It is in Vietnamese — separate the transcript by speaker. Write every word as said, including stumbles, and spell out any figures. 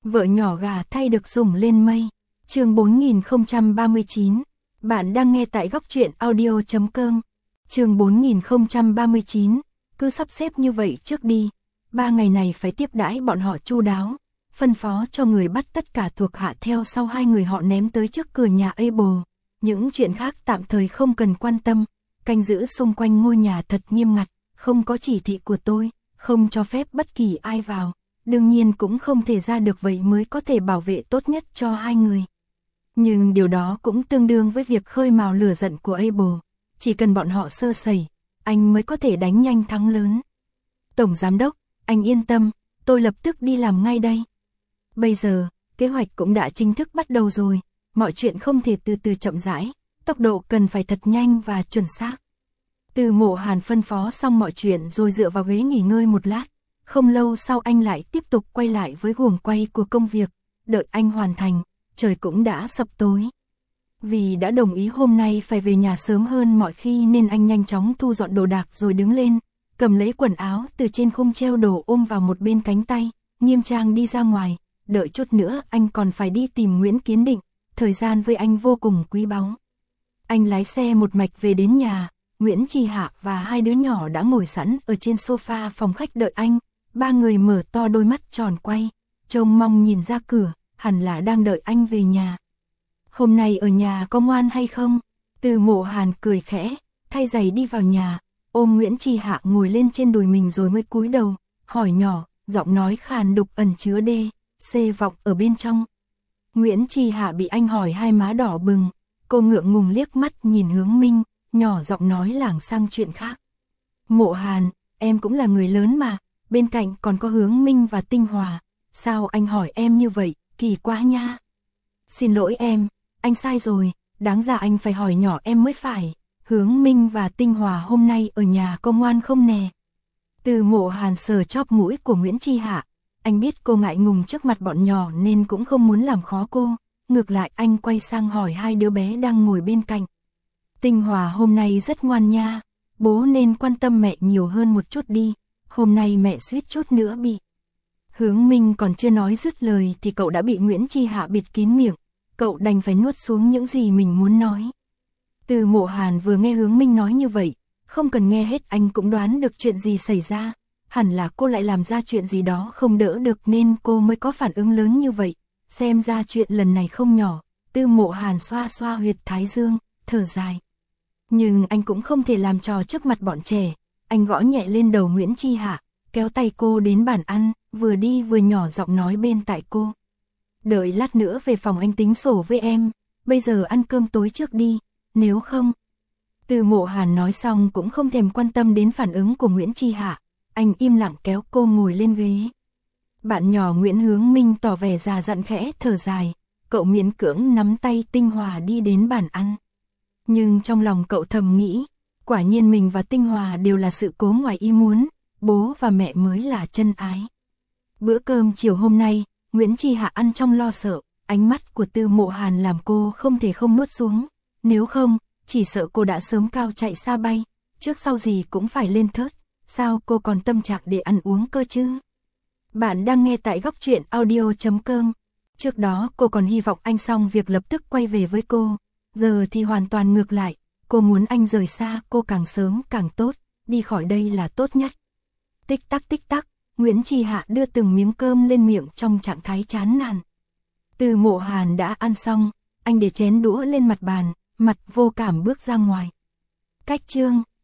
Speaker 1: Vợ nhỏ gà thay được sủng lên mây. Chương bốn nghìn không trăm ba mươi chín. Bạn đang nghe tại góc truyện audio chấm com. Chương bốn nghìn không trăm ba mươi chín. Cứ sắp xếp như vậy trước đi. Ba ngày này phải tiếp đãi bọn họ chu đáo. Phân phó cho người bắt tất cả thuộc hạ theo sau hai người họ ném tới trước cửa nhà Abel. Những chuyện khác tạm thời không cần quan tâm. Canh giữ xung quanh ngôi nhà thật nghiêm ngặt. Không có chỉ thị của tôi. Không cho phép bất kỳ ai vào. Đương nhiên cũng không thể ra được, vậy mới có thể bảo vệ tốt nhất cho hai người. Nhưng điều đó cũng tương đương với việc khơi mào lửa giận của Abel. Chỉ cần bọn họ sơ sẩy, anh mới có thể đánh nhanh thắng lớn. Tổng giám đốc, anh yên tâm, tôi lập tức đi làm ngay đây. Bây giờ, kế hoạch cũng đã chính thức bắt đầu rồi. Mọi chuyện không thể từ từ chậm rãi, tốc độ cần phải thật nhanh và chuẩn xác. Từ Mộ Hàn phân phó xong mọi chuyện rồi dựa vào ghế nghỉ ngơi một lát. Không lâu sau anh lại tiếp tục quay lại với guồng quay của công việc. Đợi anh hoàn thành, trời cũng đã sập tối. Vì đã đồng ý hôm nay phải về nhà sớm hơn mọi khi nên anh nhanh chóng thu dọn đồ đạc rồi đứng lên, cầm lấy quần áo từ trên khung treo đồ ôm vào một bên cánh tay, nghiêm trang đi ra ngoài. Đợi chút nữa anh còn phải đi tìm Nguyễn Kiến Định, thời gian với anh vô cùng quý báu. Anh lái xe một mạch về đến nhà, Nguyễn Chi Hạ và hai đứa nhỏ đã ngồi sẵn ở trên sofa phòng khách đợi anh. Ba người mở to đôi mắt tròn quay, trông mong nhìn ra cửa, hẳn là đang đợi anh về nhà. Hôm nay ở nhà có ngoan hay không? Từ Mộ Hàn cười khẽ, thay giày đi vào nhà, ôm Nguyễn Chi Hạ ngồi lên trên đùi mình rồi mới cúi đầu, hỏi nhỏ, giọng nói khàn đục ẩn chứa đê, xê vọng ở bên trong. Nguyễn Chi Hạ bị anh hỏi hai má đỏ bừng, cô ngượng ngùng liếc mắt nhìn Hướng Minh, nhỏ giọng nói lảng sang chuyện khác. Mộ Hàn, em cũng là người lớn mà. Bên cạnh còn có Hướng Minh và Tinh Hòa. Sao anh hỏi em như vậy, kỳ quá nha. Xin lỗi em, anh sai rồi, đáng ra anh phải hỏi nhỏ em mới phải. Hướng Minh và Tinh Hòa hôm nay ở nhà có ngoan không nè? Từ Mộ Hàn sờ chóp mũi của Nguyễn Chi Hạ. Anh biết cô ngại ngùng trước mặt bọn nhỏ nên cũng không muốn làm khó cô. Ngược lại anh quay sang hỏi hai đứa bé đang ngồi bên cạnh. Tinh Hòa hôm nay rất ngoan nha, bố nên quan tâm mẹ nhiều hơn một chút đi. Hôm nay mẹ suýt chút nữa bị. Hướng Minh còn chưa nói dứt lời thì cậu đã bị Nguyễn Chi Hạ bịt kín miệng. Cậu đành phải nuốt xuống những gì mình muốn nói. Từ Mộ Hàn vừa nghe Hướng Minh nói như vậy, không cần nghe hết anh cũng đoán được chuyện gì xảy ra. Hẳn là cô lại làm ra chuyện gì đó không đỡ được nên cô mới có phản ứng lớn như vậy. Xem ra chuyện lần này không nhỏ. Từ Mộ Hàn xoa xoa huyệt thái dương, thở dài. Nhưng anh cũng không thể làm trò trước mặt bọn trẻ. Anh gõ nhẹ lên đầu Nguyễn Chi Hạ, kéo tay cô đến bàn ăn, vừa đi vừa nhỏ giọng nói bên tai cô. Đợi lát nữa về phòng anh tính sổ với em, bây giờ ăn cơm tối trước đi, nếu không. Từ Mộ Hàn nói xong cũng không thèm quan tâm đến phản ứng của Nguyễn Chi Hạ, anh im lặng kéo cô ngồi lên ghế. Bạn nhỏ Nguyễn Hướng Minh tỏ vẻ già dặn khẽ thở dài, cậu miễn cưỡng nắm tay Tinh Hòa đi đến bàn ăn. Nhưng trong lòng cậu thầm nghĩ, quả nhiên mình và Tinh Hòa đều là sự cố ngoài ý muốn, bố và mẹ mới là chân ái. Bữa cơm chiều hôm nay, Nguyễn Chi Hạ ăn trong lo sợ, ánh mắt của Từ Mộ Hàn làm cô không thể không nuốt xuống. Nếu không, chỉ sợ cô đã sớm cao chạy xa bay, trước sau gì cũng phải lên thớt, sao cô còn tâm trạng để ăn uống cơ chứ? Bạn đang nghe tại góc truyện audio chấm com. Trước đó cô còn hy vọng anh xong việc lập tức quay về với cô, giờ thì hoàn toàn ngược lại. Cô muốn anh rời xa cô càng sớm càng tốt, đi khỏi đây là tốt nhất. Tích tắc tích tắc, Nguyễn Chi Hạ đưa từng miếng cơm lên miệng trong trạng thái chán nản. Từ Mộ Hàn đã ăn xong, anh để chén đũa lên mặt bàn, mặt vô cảm bước ra ngoài. Cách chương